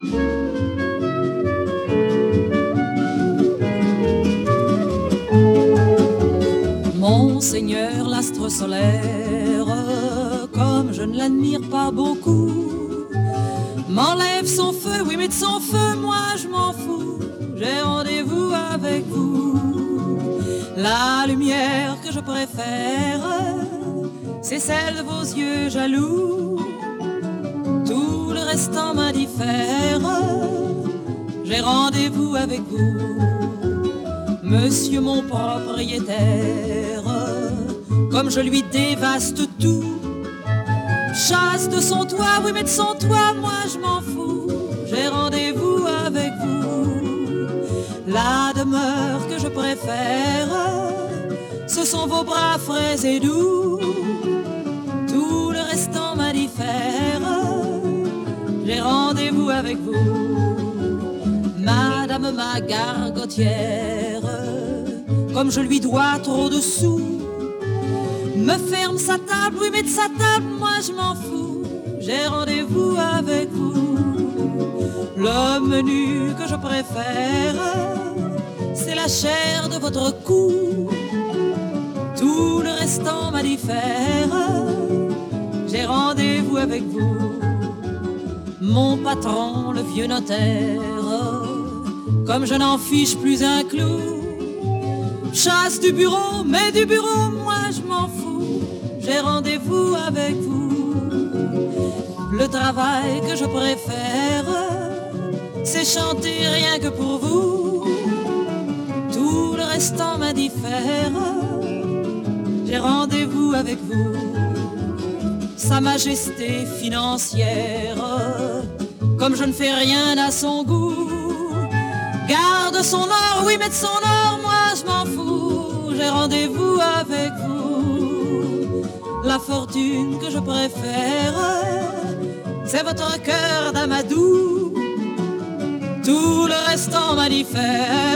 Monseigneur l'astre solaire, comme je ne l'admire pas beaucoup, m'enlève son feu, oui mais de son feu moi je m'en fous, j'ai rendez-vous avec vous. La lumière que je préfère, c'est celle de vos yeux jaloux, tout le restant m'indiffère, j'ai rendez-vous avec vous. Monsieur mon propriétaire, comme je lui dévaste tout, chasse de son toit, oui mais de son toit moi je m'en fous, j'ai rendez-vous avec vous. La demeure que je préfère, ce sont vos bras frais et doux, tout le restant m'indiffère, j'ai rendez-vous avec vous. Madame ma gargotière, comme je lui dois trop de sous, me ferme sa table, oui mais de sa table moi je m'en fous, j'ai rendez-vous avec vous. Le menu que je préfère, c'est la chair de votre cou, tout le restant m'indiffère, j'ai rendez-vous avec vous. Mon patron, le vieux notaire, comme je n'en fiche plus un clou, chasse du bureau, mais du bureau, moi je m'en fous, j'ai rendez-vous avec vous. Le travail que je préfère, c'est chanter rien que pour vous, tout le restant m'indiffère, j'ai rendez-vous avec vous. Sa majesté financière, comme je ne fais rien à son goût, garde son or, oui mais de son or moi je m'en fous, j'ai rendez-vous avec vous. La fortune que je préfère, c'est votre cœur d'amadou, tout le restant m'indiffère,